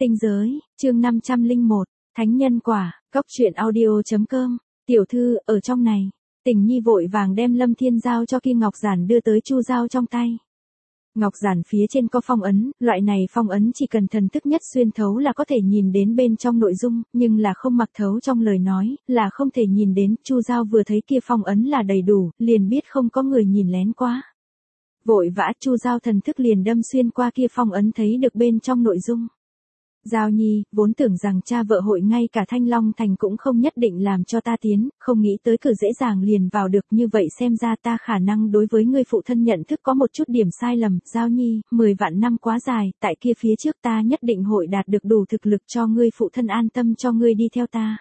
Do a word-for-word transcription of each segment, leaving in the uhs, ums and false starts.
Tinh giới, chương năm trăm lẻ một, Thánh nhân quả, cốc truyện audio.com, tiểu thư, ở trong này. Tình Nhi vội vàng đem Lâm Thiên giao cho Kim Ngọc Giản đưa tới Chu Giao trong tay. Ngọc Giản phía trên có phong ấn, loại này phong ấn chỉ cần thần thức nhất xuyên thấu là có thể nhìn đến bên trong nội dung, nhưng là không mặc thấu trong lời nói, là không thể nhìn đến. Chu Giao vừa thấy kia phong ấn là đầy đủ, liền biết không có người nhìn lén quá. Vội vã Chu Giao thần thức liền đâm xuyên qua kia phong ấn thấy được bên trong nội dung. Giao Nhi, vốn tưởng rằng cha vợ hội ngay cả Thanh Long Thành cũng không nhất định làm cho ta tiến, không nghĩ tới cử dễ dàng liền vào được, như vậy xem ra ta khả năng đối với ngươi phụ thân nhận thức có một chút điểm sai lầm. Giao Nhi, mười vạn năm quá dài, tại kia phía trước ta nhất định hội đạt được đủ thực lực cho ngươi phụ thân an tâm cho ngươi đi theo ta.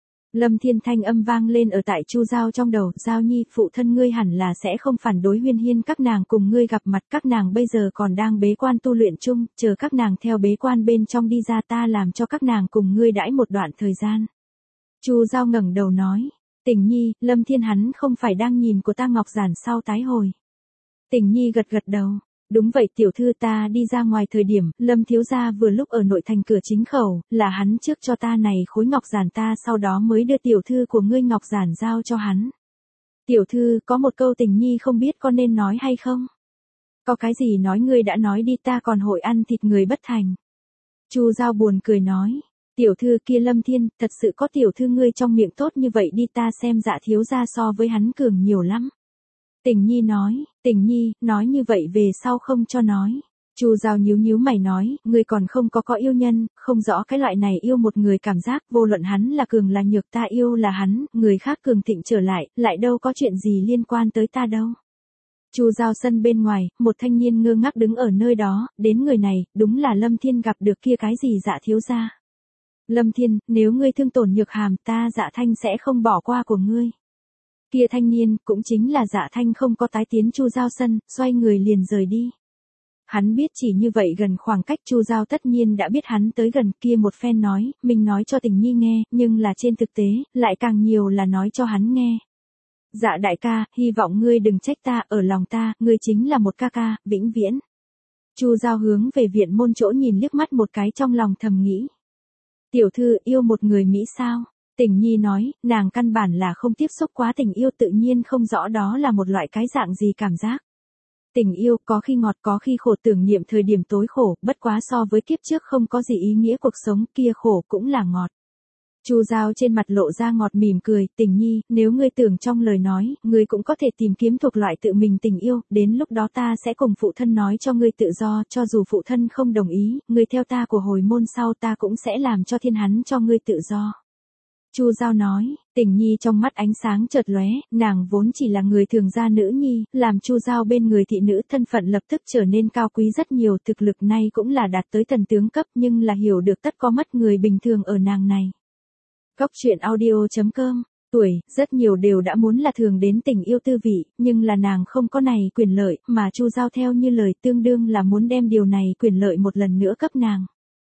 Lâm Thiên thanh âm vang lên ở tại Chu Giao trong đầu. Giao Nhi, phụ thân ngươi hẳn là sẽ không phản đối Huyên Hiên các nàng cùng ngươi gặp mặt, các nàng bây giờ còn đang bế quan tu luyện chung, chờ các nàng theo bế quan bên trong đi ra ta làm cho các nàng cùng ngươi đãi một đoạn thời gian. Chu Giao ngẩng đầu nói, Tình Nhi, Lâm Thiên hắn không phải đang nhìn của ta Ngọc Giản sau tái hồi. Tình Nhi gật gật đầu. Đúng vậy tiểu thư, ta đi ra ngoài thời điểm, Lâm thiếu gia vừa lúc ở nội thành cửa chính khẩu, là hắn trước cho ta này khối Ngọc Giản, ta sau đó mới đưa tiểu thư của ngươi Ngọc Giản giao cho hắn. Tiểu thư, có một câu Tình Nhi không biết có nên nói hay không? Có cái gì nói ngươi đã nói đi, ta còn hội ăn thịt người bất thành. Chu Giao buồn cười nói, tiểu thư kia Lâm Thiên, thật sự có tiểu thư ngươi trong miệng tốt như vậy đi, ta xem Dạ thiếu gia so với hắn cường nhiều lắm. Tình Nhi nói, Tình Nhi, nói như vậy về sau không cho nói. Chu Giao nhíu nhíu mày nói, ngươi còn không có có yêu nhân, không rõ cái loại này yêu một người cảm giác, vô luận hắn là cường là nhược, ta yêu là hắn, người khác cường thịnh trở lại, lại đâu có chuyện gì liên quan tới ta đâu. Chu Giao sân bên ngoài, một thanh niên ngơ ngác đứng ở nơi đó, đến người này, đúng là Lâm Thiên gặp được kia cái gì Dạ thiếu gia. Lâm Thiên, nếu ngươi thương tổn Nhược Hàm, ta Dạ Thanh sẽ không bỏ qua của ngươi. Kia thanh niên, cũng chính là Dạ Thanh không có tái tiến Chu Giao sân, xoay người liền rời đi. Hắn biết chỉ như vậy gần khoảng cách Chu Giao tất nhiên đã biết hắn tới gần, kia một phen nói, mình nói cho Tình Nhi nghe, nhưng là trên thực tế, lại càng nhiều là nói cho hắn nghe. Dạ đại ca, hy vọng ngươi đừng trách ta, ở lòng ta, ngươi chính là một ca ca, vĩnh viễn. Chu Giao hướng về viện môn chỗ nhìn liếc mắt một cái, trong lòng thầm nghĩ. Tiểu thư, yêu một người Mỹ sao? Tình Nhi nói, nàng căn bản là không tiếp xúc quá tình yêu, tự nhiên không rõ đó là một loại cái dạng gì cảm giác. Tình yêu có khi ngọt có khi khổ, tưởng niệm thời điểm tối khổ, bất quá so với kiếp trước không có gì ý nghĩa cuộc sống, kia khổ cũng là ngọt. Chu Giao trên mặt lộ ra ngọt mỉm cười, Tình Nhi, nếu ngươi tưởng trong lời nói, ngươi cũng có thể tìm kiếm thuộc loại tự mình tình yêu, đến lúc đó ta sẽ cùng phụ thân nói cho ngươi tự do, cho dù phụ thân không đồng ý, ngươi theo ta của hồi môn sau ta cũng sẽ làm cho thiên hắn cho ngươi tự do. Chu Giao nói, Tình Nhi trong mắt ánh sáng chợt lóe, nàng vốn chỉ là người thường gia nữ nhi, làm Chu Giao bên người thị nữ, thân phận lập tức trở nên cao quý rất nhiều, thực lực nay cũng là đạt tới thần tướng cấp, nhưng là hiểu được tất có mất người bình thường ở nàng này. Cốc truyện audio.com, tuổi, rất nhiều đều đã muốn là thường đến tình yêu tư vị, nhưng là nàng không có này quyền lợi, mà Chu Giao theo như lời tương đương là muốn đem điều này quyền lợi một lần nữa cấp nàng.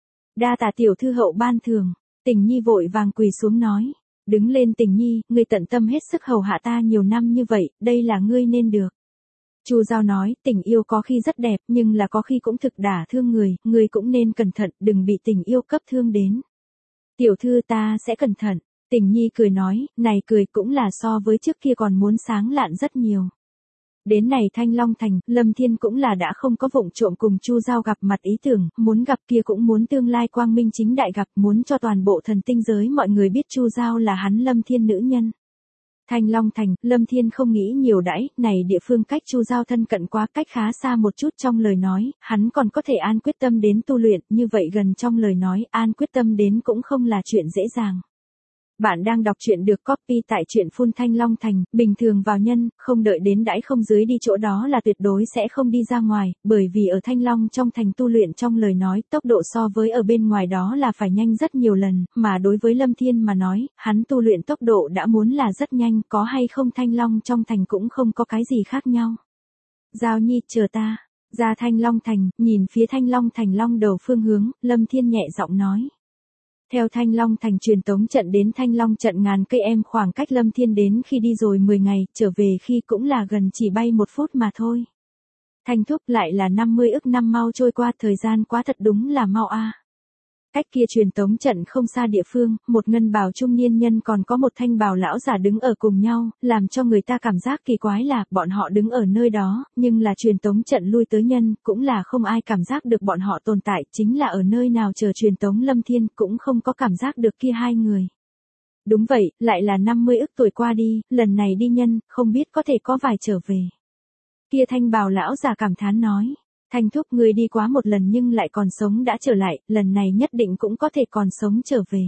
Đa tạ tiểu thư hậu ban thường. Tình Nhi vội vàng quỳ xuống nói, đứng lên Tình Nhi, ngươi tận tâm hết sức hầu hạ ta nhiều năm như vậy, đây là ngươi nên được. Chu Giao nói, tình yêu có khi rất đẹp, nhưng là có khi cũng thực đả thương người, ngươi cũng nên cẩn thận, đừng bị tình yêu cấp thương đến. Tiểu thư ta sẽ cẩn thận. Tình Nhi cười nói, này cười cũng là so với trước kia còn muốn sáng lạn rất nhiều. Đến này Thanh Long Thành, Lâm Thiên cũng là đã không có vụng trộm cùng Chu Giao gặp mặt ý tưởng, muốn gặp kia cũng muốn tương lai quang minh chính đại gặp, muốn cho toàn bộ thần tinh giới mọi người biết Chu Giao là hắn Lâm Thiên nữ nhân. Thanh Long Thành, Lâm Thiên không nghĩ nhiều đãi, này địa phương cách Chu Giao thân cận quá, cách khá xa một chút, trong lời nói, hắn còn có thể an quyết tâm đến tu luyện, như vậy gần trong lời nói, an quyết tâm đến cũng không là chuyện dễ dàng. Bạn đang đọc truyện được copy tại truyện phun Thanh Long Thành, bình thường vào nhân, không đợi đến đãi không dưới đi chỗ đó là tuyệt đối sẽ không đi ra ngoài, bởi vì ở Thanh Long trong thành tu luyện trong lời nói, tốc độ so với ở bên ngoài đó là phải nhanh rất nhiều lần, mà đối với Lâm Thiên mà nói, hắn tu luyện tốc độ đã muốn là rất nhanh, có hay không Thanh Long trong thành cũng không có cái gì khác nhau. Giao Nhi, chờ ta, ra Thanh Long Thành, nhìn phía Thanh Long Thành long đầu phương hướng, Lâm Thiên nhẹ giọng nói. Theo Thanh Long Thành truyền tống trận đến Thanh Long trận ngàn cây em, khoảng cách Lâm Thiên đến khi đi rồi mười ngày, trở về khi cũng là gần chỉ bay một phút mà thôi. Thanh thúc lại là năm mươi ức năm mau trôi qua, thời gian quá thật đúng là mau a. Cách kia truyền tống trận không xa địa phương, một ngân bào trung niên nhân còn có một thanh bào lão giả đứng ở cùng nhau, làm cho người ta cảm giác kỳ quái là bọn họ đứng ở nơi đó, nhưng là truyền tống trận lui tới nhân, cũng là không ai cảm giác được bọn họ tồn tại, chính là ở nơi nào chờ truyền tống Lâm Thiên cũng không có cảm giác được kia hai người. Đúng vậy, lại là năm mươi ức tuổi qua đi, lần này đi nhân, không biết có thể có vài trở về. Kia thanh bào lão giả cảm thán nói. Thanh thúc người đi quá một lần nhưng lại còn sống đã trở lại, lần này nhất định cũng có thể còn sống trở về.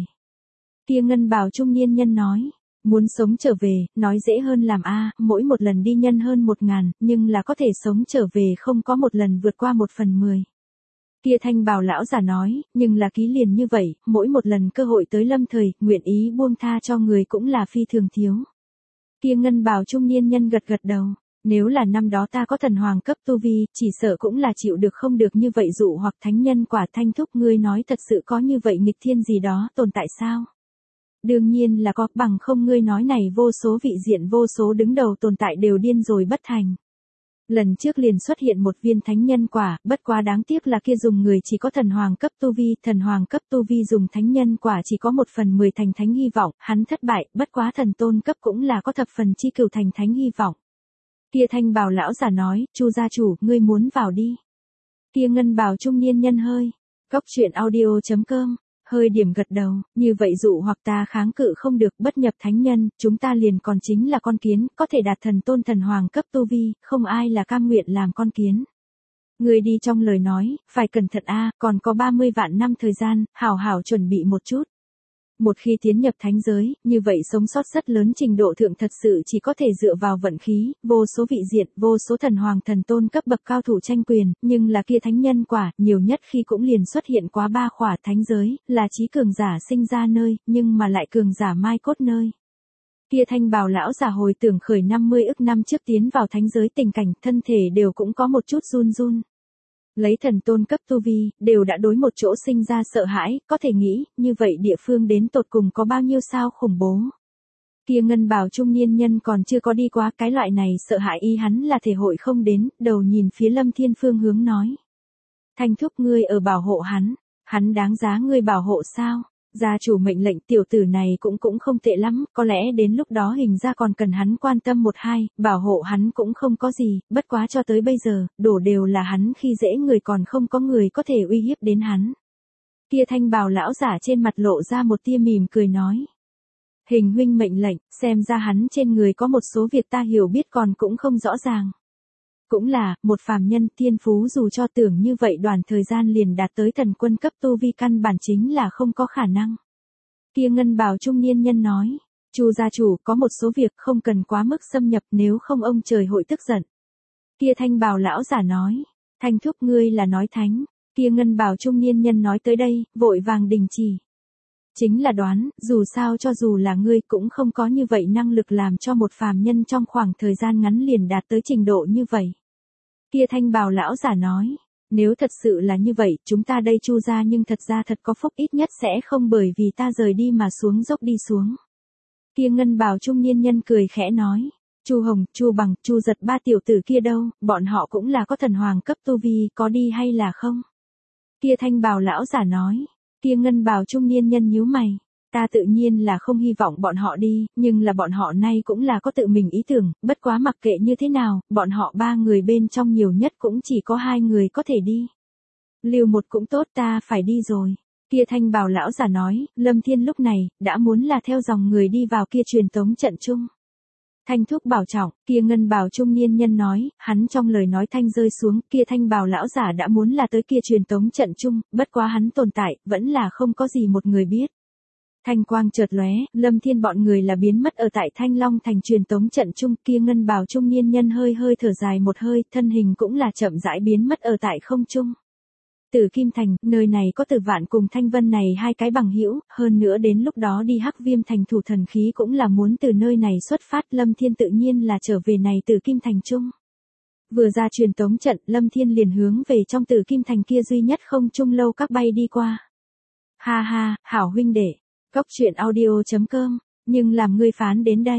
Kia ngân bào trung niên nhân nói, muốn sống trở về, nói dễ hơn làm a, mỗi một lần đi nhân hơn một ngàn, nhưng là có thể sống trở về không có một lần vượt qua một phần mười. Kia thanh bào lão giả nói, nhưng là ký liền như vậy, mỗi một lần cơ hội tới lâm thời, nguyện ý buông tha cho người cũng là phi thường thiếu. Kia ngân bào trung niên nhân gật gật đầu. Nếu là năm đó ta có thần hoàng cấp tu vi, chỉ sợ cũng là chịu được không được như vậy dụ hoặc thánh nhân quả. Thanh thúc ngươi nói thật sự có như vậy nghịch thiên gì đó tồn tại sao? Đương nhiên là có, bằng không ngươi nói này vô số vị diện vô số đứng đầu tồn tại đều điên rồi bất thành. Lần trước liền xuất hiện một viên thánh nhân quả, bất quá đáng tiếc là kia dùng người chỉ có thần hoàng cấp tu vi, thần hoàng cấp tu vi dùng thánh nhân quả chỉ có một phần mười thành thánh hy vọng, hắn thất bại, bất quá thần tôn cấp cũng là có thập phần chi cửu thành thánh hy vọng. Kia thanh bào lão giả nói, Chu gia chủ, ngươi muốn vào đi. Kia ngân bào trung niên nhân hơi, góc truyện audio chấm com, hơi điểm gật đầu, như vậy dụ hoặc ta kháng cự không được bất nhập thánh nhân, chúng ta liền còn chính là con kiến, có thể đạt thần tôn thần hoàng cấp tu vi, không ai là cam nguyện làm con kiến. Người đi trong lời nói, phải cẩn thận a, còn có ba mươi vạn năm thời gian, hảo hảo chuẩn bị một chút. Một khi tiến nhập thánh giới, như vậy sống sót rất lớn trình độ thượng thật sự chỉ có thể dựa vào vận khí, vô số vị diện, vô số thần hoàng thần tôn cấp bậc cao thủ tranh quyền, nhưng là kia thánh nhân quả, nhiều nhất khi cũng liền xuất hiện quá ba khỏa thánh giới, là chí cường giả sinh ra nơi, nhưng mà lại cường giả mai cốt nơi. Kia thanh bào lão giả hồi tưởng khởi năm mươi ức năm trước tiến vào thánh giới tình cảnh, thân thể đều cũng có một chút run run. Lấy thần tôn cấp tu vi, đều đã đối một chỗ sinh ra sợ hãi, có thể nghĩ, như vậy địa phương đến tột cùng có bao nhiêu sao khủng bố. Kia ngân bào trung niên nhân còn chưa có đi qua cái loại này sợ hãi y hắn là thể hội không đến, đầu nhìn phía Lâm Thiên phương hướng nói. Thanh thúc ngươi ở bảo hộ hắn, hắn đáng giá ngươi bảo hộ sao? Gia chủ mệnh lệnh tiểu tử này cũng cũng không tệ lắm, có lẽ đến lúc đó hình ra còn cần hắn quan tâm một hai, bảo hộ hắn cũng không có gì, bất quá cho tới bây giờ, đổ đều là hắn khi dễ người còn không có người có thể uy hiếp đến hắn. Kia thanh bào lão giả trên mặt lộ ra một tia mỉm cười nói. Hình huynh mệnh lệnh, xem ra hắn trên người có một số việc ta hiểu biết còn cũng không rõ ràng. Cũng là, một phàm nhân thiên phú dù cho tưởng như vậy đoàn thời gian liền đạt tới thần quân cấp tu vi căn bản chính là không có khả năng. Kia ngân bào trung niên nhân nói, Chu gia chủ có một số việc không cần quá mức xâm nhập nếu không ông trời hội tức giận. Kia thanh bào lão giả nói, thanh thúc ngươi là nói thánh, kia ngân bào trung niên nhân nói tới đây, vội vàng đình chỉ. Chính là đoán, dù sao cho dù là ngươi cũng không có như vậy năng lực làm cho một phàm nhân trong khoảng thời gian ngắn liền đạt tới trình độ như vậy. Kia thanh bào lão giả nói, nếu thật sự là như vậy, chúng ta đây Chu gia nhưng thật ra thật có phúc ít nhất sẽ không bởi vì ta rời đi mà xuống dốc đi xuống. Kia ngân bào trung niên nhân cười khẽ nói, Chu Hồng, Chu Bằng, Chu Giật ba tiểu tử kia đâu, bọn họ cũng là có thần hoàng cấp tu vi, có đi hay là không? Kia thanh bào lão giả nói, kia ngân bào trung niên nhân nhíu mày. Ta tự nhiên là không hy vọng bọn họ đi, nhưng là bọn họ nay cũng là có tự mình ý tưởng, bất quá mặc kệ như thế nào, bọn họ ba người bên trong nhiều nhất cũng chỉ có hai người có thể đi. Lưu một cũng tốt ta phải đi rồi. Kia thanh bào lão giả nói, Lâm Thiên lúc này, đã muốn là theo dòng người đi vào kia truyền tống trận chung. Thanh thúc bảo trọng, kia ngân bào trung niên nhân nói, hắn trong lời nói thanh rơi xuống, kia thanh bào lão giả đã muốn là tới kia truyền tống trận chung, bất quá hắn tồn tại, vẫn là không có gì một người biết. Thanh quang chợt lóe, Lâm Thiên bọn người là biến mất ở tại Thanh Long thành truyền tống trận chung, kia ngân bào trung niên nhân hơi hơi thở dài một hơi, thân hình cũng là chậm rãi biến mất ở tại không trung. Tử Kim thành, nơi này có Tử Vạn cùng Thanh Vân này hai cái bằng hữu, hơn nữa đến lúc đó đi Hắc Viêm thành thủ thần khí cũng là muốn từ nơi này xuất phát, Lâm Thiên tự nhiên là trở về này Tử Kim thành chung. Vừa ra truyền tống trận, Lâm Thiên liền hướng về trong Tử Kim thành kia duy nhất không trung lâu các bay đi qua. Ha ha, hảo huynh đệ. Góc truyện audio chấm com, nhưng làm ngươi phán đến đây.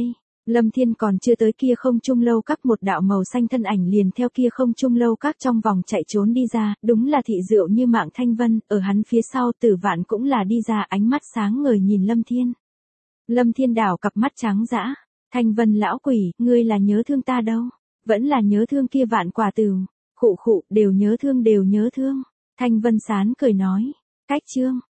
Lâm Thiên còn chưa tới kia không trung lâu các, một đạo màu xanh thân ảnh liền theo kia không trung lâu các trong vòng chạy trốn đi ra, đúng là thị diệu như mạng Thanh Vân, ở hắn phía sau Tử Vạn cũng là đi ra, ánh mắt sáng ngời nhìn Lâm Thiên. Lâm Thiên đảo cặp mắt trắng dã, Thanh Vân lão quỷ, ngươi là nhớ thương ta đâu, vẫn là nhớ thương kia Vạn Quả Tửu, khụ khụ, đều nhớ thương đều nhớ thương. Thanh Vân sán cười nói, cách chương.